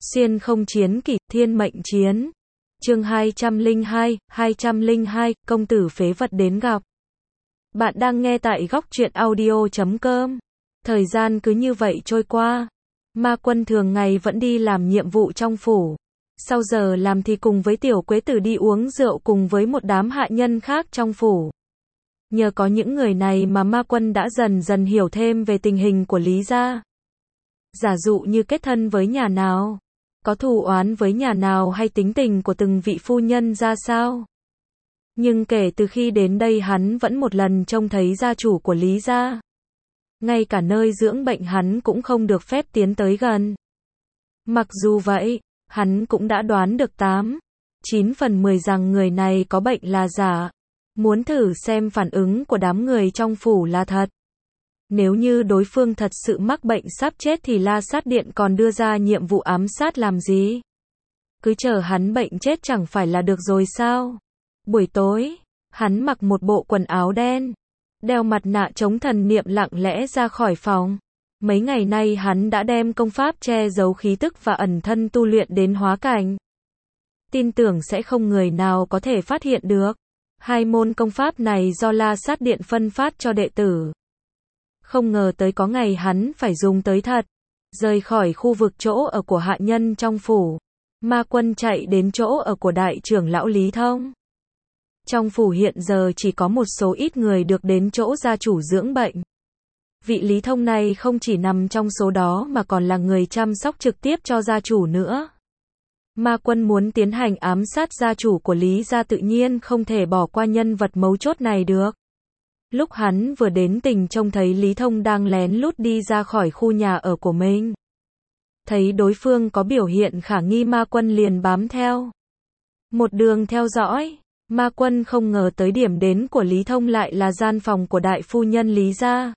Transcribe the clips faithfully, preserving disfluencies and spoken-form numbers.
Xuyên không chiến kỷ, thiên mệnh chiến. Chương hai trăm lẻ hai, hai trăm lẻ hai, công tử phế vật đến gặp. Bạn đang nghe tại góc truyện audio chấm com. Thời gian cứ như vậy trôi qua. Ma Quân thường ngày vẫn đi làm nhiệm vụ trong phủ. Sau giờ làm thì cùng với tiểu quế tử đi uống rượu cùng với một đám hạ nhân khác trong phủ. Nhờ có những người này mà Ma Quân đã dần dần hiểu thêm về tình hình của Lý gia. Giả dụ như kết thân với nhà nào, có thù oán với nhà nào hay tính tình của từng vị phu nhân ra sao. Nhưng kể từ khi đến đây hắn vẫn một lần trông thấy gia chủ của Lý gia. Ngay cả nơi dưỡng bệnh hắn cũng không được phép tiến tới gần. Mặc dù vậy, hắn cũng đã đoán được tám, chín phần mười rằng người này có bệnh là giả. Muốn thử xem phản ứng của đám người trong phủ là thật. Nếu như đối phương thật sự mắc bệnh sắp chết thì La Sát Điện còn đưa ra nhiệm vụ ám sát làm gì? Cứ chờ hắn bệnh chết chẳng phải là được rồi sao? Buổi tối, hắn mặc một bộ quần áo đen, đeo mặt nạ chống thần niệm lặng lẽ ra khỏi phòng. Mấy ngày nay hắn đã đem công pháp che giấu khí tức và ẩn thân tu luyện đến hóa cảnh. Tin tưởng sẽ không người nào có thể phát hiện được. Hai môn công pháp này do La Sát Điện phân phát cho đệ tử. Không ngờ tới có ngày hắn phải dùng tới thật. Rời khỏi khu vực chỗ ở của hạ nhân trong phủ, Ma Quân chạy đến chỗ ở của đại trưởng lão Lý Thông. Trong phủ hiện giờ chỉ có một số ít người được đến chỗ gia chủ dưỡng bệnh. Vị Lý Thông này không chỉ nằm trong số đó mà còn là người chăm sóc trực tiếp cho gia chủ nữa. Ma Quân muốn tiến hành ám sát gia chủ của Lý gia tự nhiên không thể bỏ qua nhân vật mấu chốt này được. Lúc hắn vừa đến tỉnh trông thấy Lý Thông đang lén lút đi ra khỏi khu nhà ở của mình. Thấy đối phương có biểu hiện khả nghi Ma Quân liền bám theo. Một đường theo dõi, Ma Quân không ngờ tới điểm đến của Lý Thông lại là gian phòng của đại phu nhân Lý gia.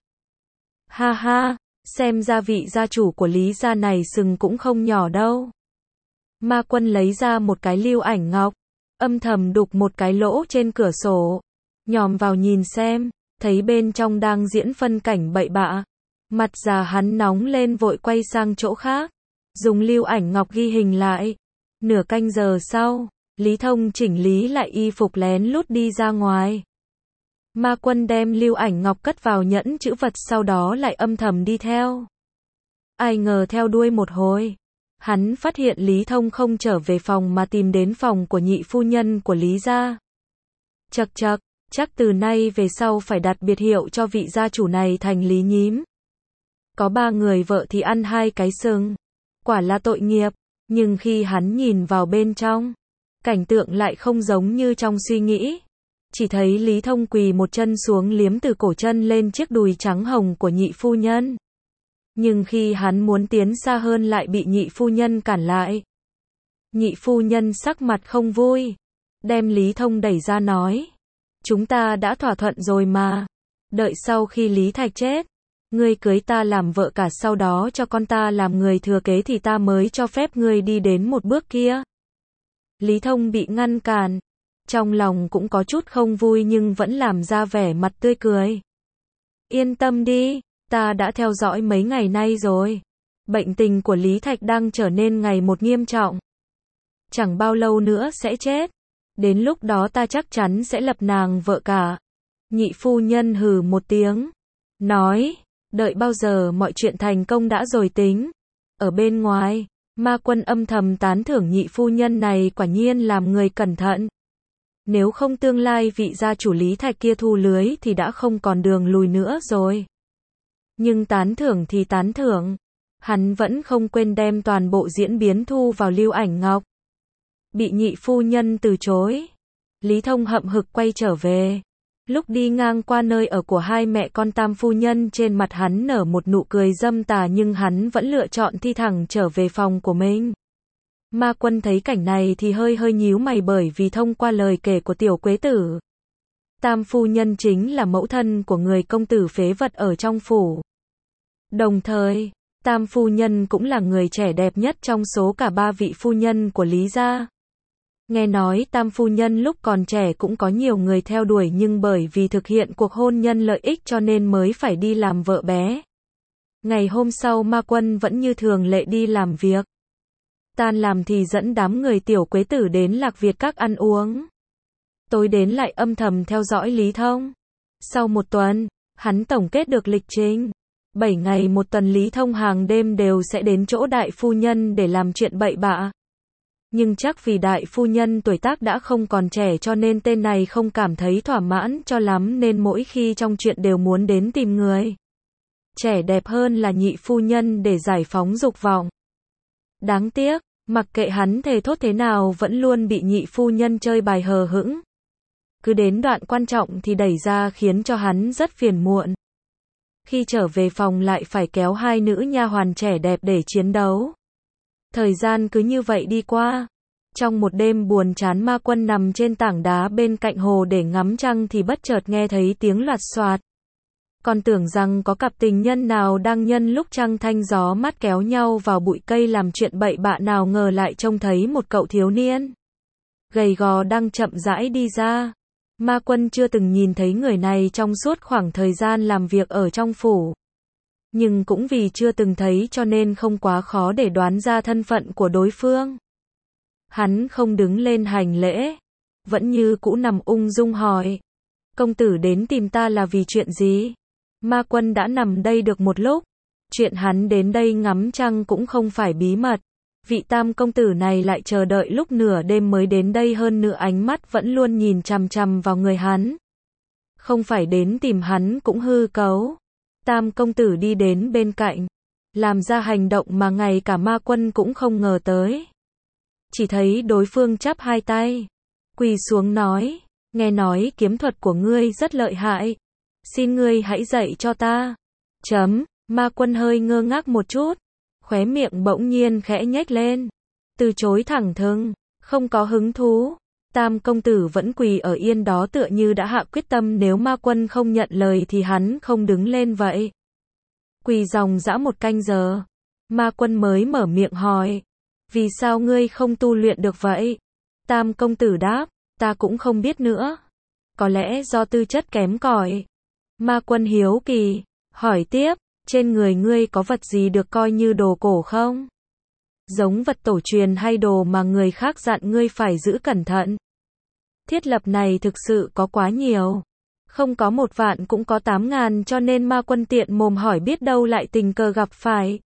Ha ha, xem ra vị gia chủ của Lý gia này sừng cũng không nhỏ đâu. Ma Quân lấy ra một cái lưu ảnh ngọc, âm thầm đục một cái lỗ trên cửa sổ, nhòm vào nhìn xem, thấy bên trong đang diễn phân cảnh bậy bạ. Mặt già hắn nóng lên vội quay sang chỗ khác, dùng lưu ảnh ngọc ghi hình lại. Nửa canh giờ sau, Lý Thông chỉnh lý lại y phục lén lút đi ra ngoài. Ma Quân đem lưu ảnh ngọc cất vào nhẫn chữ vật sau đó lại âm thầm đi theo. Ai ngờ theo đuôi một hồi, hắn phát hiện Lý Thông không trở về phòng mà tìm đến phòng của nhị phu nhân của Lý gia. Chậc chậc, chắc từ nay về sau phải đặt biệt hiệu cho vị gia chủ này thành Lý Nhím. Có ba người vợ thì ăn hai cái sừng. Quả là tội nghiệp, nhưng khi hắn nhìn vào bên trong, cảnh tượng lại không giống như trong suy nghĩ. Chỉ thấy Lý Thông quỳ một chân xuống liếm từ cổ chân lên chiếc đùi trắng hồng của nhị phu nhân. Nhưng khi hắn muốn tiến xa hơn lại bị nhị phu nhân cản lại. Nhị phu nhân sắc mặt không vui, đem Lý Thông đẩy ra nói. Chúng ta đã thỏa thuận rồi mà. Đợi sau khi Lý Thạch chết, ngươi cưới ta làm vợ cả sau đó cho con ta làm người thừa kế thì ta mới cho phép ngươi đi đến một bước kia. Lý Thông bị ngăn cản. Trong lòng cũng có chút không vui nhưng vẫn làm ra vẻ mặt tươi cười. Yên tâm đi, ta đã theo dõi mấy ngày nay rồi. Bệnh tình của Lý Thạch đang trở nên ngày một nghiêm trọng. Chẳng bao lâu nữa sẽ chết. Đến lúc đó ta chắc chắn sẽ lập nàng vợ cả. Nhị phu nhân hừ một tiếng, nói, đợi bao giờ mọi chuyện thành công đã rồi tính. Ở bên ngoài, Ma Quân âm thầm tán thưởng nhị phu nhân này quả nhiên làm người cẩn thận. Nếu không tương lai vị gia chủ Lý Thạch kia thu lưới thì đã không còn đường lùi nữa rồi. Nhưng tán thưởng thì tán thưởng, hắn vẫn không quên đem toàn bộ diễn biến thu vào lưu ảnh ngọc. Bị nhị phu nhân từ chối, Lý Thông hậm hực quay trở về. Lúc đi ngang qua nơi ở của hai mẹ con tam phu nhân trên mặt hắn nở một nụ cười dâm tà nhưng hắn vẫn lựa chọn thi thẳng trở về phòng của mình. Ma Quân thấy cảnh này thì hơi hơi nhíu mày bởi vì thông qua lời kể của tiểu quế tử, tam phu nhân chính là mẫu thân của người công tử phế vật ở trong phủ. Đồng thời, tam phu nhân cũng là người trẻ đẹp nhất trong số cả ba vị phu nhân của Lý gia. Nghe nói tam phu nhân lúc còn trẻ cũng có nhiều người theo đuổi nhưng bởi vì thực hiện cuộc hôn nhân lợi ích cho nên mới phải đi làm vợ bé. Ngày hôm sau Ma Quân vẫn như thường lệ đi làm việc. Tan làm thì dẫn đám người tiểu quế tử đến Lạc Việt Các ăn uống. Tối đến lại âm thầm theo dõi Lý Thông. Sau một tuần, hắn tổng kết được lịch trình. Bảy ngày một tuần Lý Thông hàng đêm đều sẽ đến chỗ đại phu nhân để làm chuyện bậy bạ. Nhưng chắc vì đại phu nhân tuổi tác đã không còn trẻ cho nên tên này không cảm thấy thỏa mãn cho lắm nên mỗi khi trong chuyện đều muốn đến tìm người trẻ đẹp hơn là nhị phu nhân để giải phóng dục vọng. Đáng tiếc, mặc kệ hắn thề thốt thế nào vẫn luôn bị nhị phu nhân chơi bài hờ hững. Cứ đến đoạn quan trọng thì đẩy ra khiến cho hắn rất phiền muộn. Khi trở về phòng lại phải kéo hai nữ nha hoàn trẻ đẹp để chiến đấu. Thời gian cứ như vậy đi qua. Trong một đêm buồn chán Ma Quân nằm trên tảng đá bên cạnh hồ để ngắm trăng thì bất chợt nghe thấy tiếng loạt xoạt. Còn tưởng rằng có cặp tình nhân nào đang nhân lúc trăng thanh gió mát kéo nhau vào bụi cây làm chuyện bậy bạ nào ngờ lại trông thấy một cậu thiếu niên gầy gò đang chậm rãi đi ra. Ma Quân chưa từng nhìn thấy người này trong suốt khoảng thời gian làm việc ở trong phủ. Nhưng cũng vì chưa từng thấy cho nên không quá khó để đoán ra thân phận của đối phương. Hắn không đứng lên hành lễ, vẫn như cũ nằm ung dung hỏi. Công tử đến tìm ta là vì chuyện gì? Ma Quân đã nằm đây được một lúc. Chuyện hắn đến đây ngắm trăng cũng không phải bí mật. Vị tam công tử này lại chờ đợi lúc nửa đêm mới đến đây hơn nữa ánh mắt vẫn luôn nhìn chằm chằm vào người hắn. Không phải đến tìm hắn cũng hư cấu. Tam công tử đi đến bên cạnh, làm ra hành động mà ngay cả Ma Quân cũng không ngờ tới. Chỉ thấy đối phương chắp hai tay, quỳ xuống nói, nghe nói kiếm thuật của ngươi rất lợi hại. Xin ngươi hãy dạy cho ta. Chấm, Ma Quân hơi ngơ ngác một chút, khóe miệng bỗng nhiên khẽ nhếch lên. Từ chối thẳng thừng, không có hứng thú. Tam công tử vẫn quỳ ở yên đó tựa như đã hạ quyết tâm nếu Ma Quân không nhận lời thì hắn không đứng lên vậy. Quỳ dòng dã một canh giờ, Ma Quân mới mở miệng hỏi, vì sao ngươi không tu luyện được vậy? Tam công tử đáp, ta cũng không biết nữa. Có lẽ do tư chất kém cỏi. Ma Quân hiếu kỳ, hỏi tiếp, trên người ngươi có vật gì được coi như đồ cổ không? Giống vật tổ truyền hay đồ mà người khác dặn ngươi phải giữ cẩn thận? Thiết lập này thực sự có quá nhiều. Không có một vạn cũng có tám ngàn cho nên Ma Quân tiện mồm hỏi biết đâu lại tình cờ gặp phải.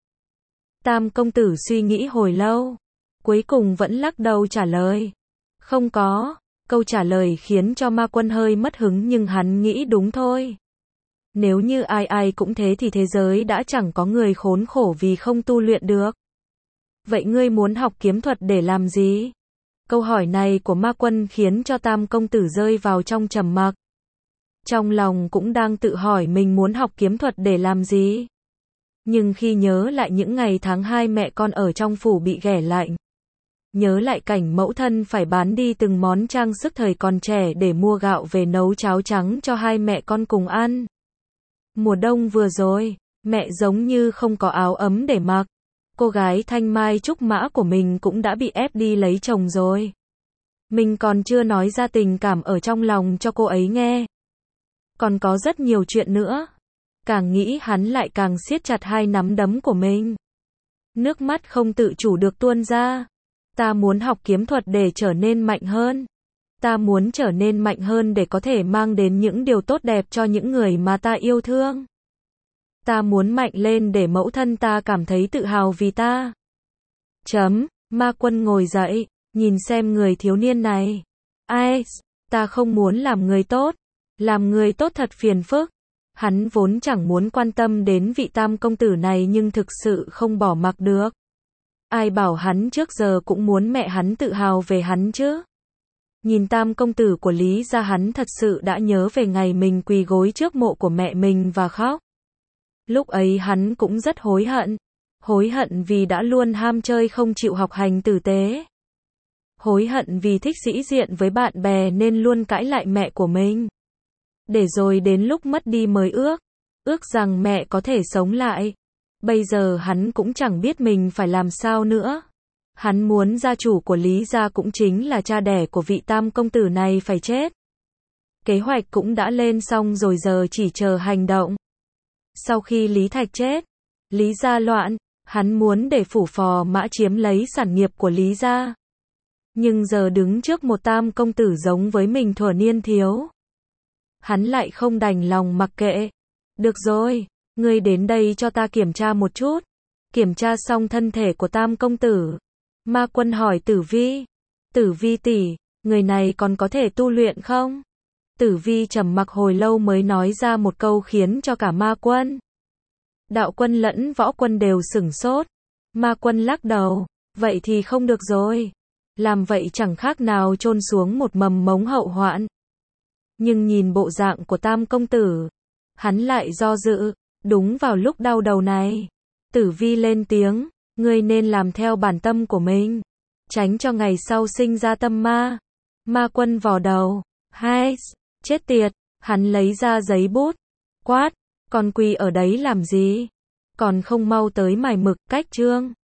Tam công tử suy nghĩ hồi lâu, cuối cùng vẫn lắc đầu trả lời. Không có. Câu trả lời khiến cho Ma Quân hơi mất hứng nhưng hắn nghĩ đúng thôi. Nếu như ai ai cũng thế thì thế giới đã chẳng có người khốn khổ vì không tu luyện được. Vậy ngươi muốn học kiếm thuật để làm gì? Câu hỏi này của Ma Quân khiến cho Tam công tử rơi vào trong trầm mặc. Trong lòng cũng đang tự hỏi mình muốn học kiếm thuật để làm gì. Nhưng khi nhớ lại những ngày tháng hai mẹ con ở trong phủ bị ghẻ lạnh, nhớ lại cảnh mẫu thân phải bán đi từng món trang sức thời còn trẻ để mua gạo về nấu cháo trắng cho hai mẹ con cùng ăn. Mùa đông vừa rồi, mẹ giống như không có áo ấm để mặc. Cô gái thanh mai trúc mã của mình cũng đã bị ép đi lấy chồng rồi. Mình còn chưa nói ra tình cảm ở trong lòng cho cô ấy nghe. Còn có rất nhiều chuyện nữa. Càng nghĩ hắn lại càng siết chặt hai nắm đấm của mình. Nước mắt không tự chủ được tuôn ra. Ta muốn học kiếm thuật để trở nên mạnh hơn. Ta muốn trở nên mạnh hơn để có thể mang đến những điều tốt đẹp cho những người mà ta yêu thương. Ta muốn mạnh lên để mẫu thân ta cảm thấy tự hào vì ta. Chấm, Ma Quân ngồi dậy, nhìn xem người thiếu niên này. Ai, ta không muốn làm người tốt. Làm người tốt thật phiền phức. Hắn vốn chẳng muốn quan tâm đến vị tam công tử này nhưng thực sự không bỏ mặc được. Ai bảo hắn trước giờ cũng muốn mẹ hắn tự hào về hắn chứ. Nhìn tam công tử của Lý gia hắn thật sự đã nhớ về ngày mình quỳ gối trước mộ của mẹ mình và khóc. Lúc ấy hắn cũng rất hối hận. Hối hận vì đã luôn ham chơi không chịu học hành tử tế. Hối hận vì thích sĩ diện với bạn bè nên luôn cãi lại mẹ của mình. Để rồi đến lúc mất đi mới ước. Ước rằng mẹ có thể sống lại. Bây giờ hắn cũng chẳng biết mình phải làm sao nữa. Hắn muốn gia chủ của Lý gia cũng chính là cha đẻ của vị tam công tử này phải chết. Kế hoạch cũng đã lên xong rồi giờ chỉ chờ hành động. Sau khi Lý Thạch chết, Lý gia loạn, Hắn muốn để phủ phò mã chiếm lấy sản nghiệp của Lý gia. Nhưng giờ đứng trước một tam công tử giống với mình thuở niên thiếu. Hắn lại không đành lòng mặc kệ. Được rồi, ngươi đến đây cho ta kiểm tra một chút. Kiểm tra xong thân thể của tam công tử. Ma Quân hỏi Tử Vi. Tử Vi tỷ, người này còn có thể tu luyện không? Tử Vi trầm mặc hồi lâu mới nói ra một câu khiến cho cả Ma Quân, Đạo Quân lẫn Võ Quân đều sửng sốt. Ma Quân lắc đầu, vậy thì không được rồi. Làm vậy chẳng khác nào chôn xuống một mầm mống hậu hoạn. Nhưng nhìn bộ dạng của tam công tử, hắn lại do dự. Đúng vào lúc đau đầu này, Tử Vi lên tiếng, ngươi nên làm theo bản tâm của mình, tránh cho ngày sau sinh ra tâm ma. Ma Quân vò đầu, hai, chết tiệt, hắn lấy ra giấy bút, quát, còn quỳ ở đấy làm gì? Còn không mau tới mài mực, cách chương.